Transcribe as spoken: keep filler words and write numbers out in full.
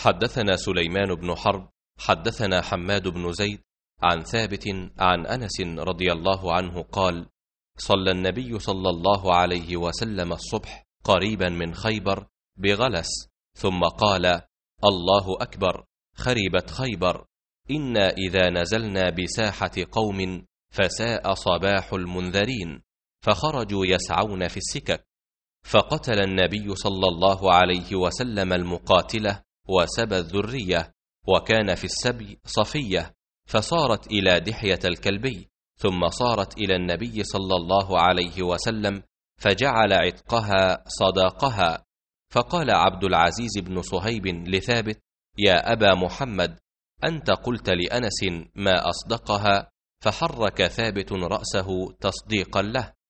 حدثنا سليمان بن حرب حدثنا حماد بن زيد عن ثابت عن أنس رضي الله عنه قال: صلى النبي صلى الله عليه وسلم الصبح قريبا من خيبر بغلس، ثم قال: الله أكبر، خربت خيبر، إنا إذا نزلنا بساحة قوم فساء صباح المنذرين، فخرجوا يسعون في السكك، فقتل النبي صلى الله عليه وسلم المقاتلة وسبى الذرية، وكان في السبي صفية، فصارت إلى دحية الكلبي، ثم صارت إلى النبي صلى الله عليه وسلم فجعل عتقها صداقها. فقال عبد العزيز بن صهيب لثابت: يا أبا محمد، أنت قلت لأنس ما أصدقها؟ فحرك ثابت رأسه تصديقا له،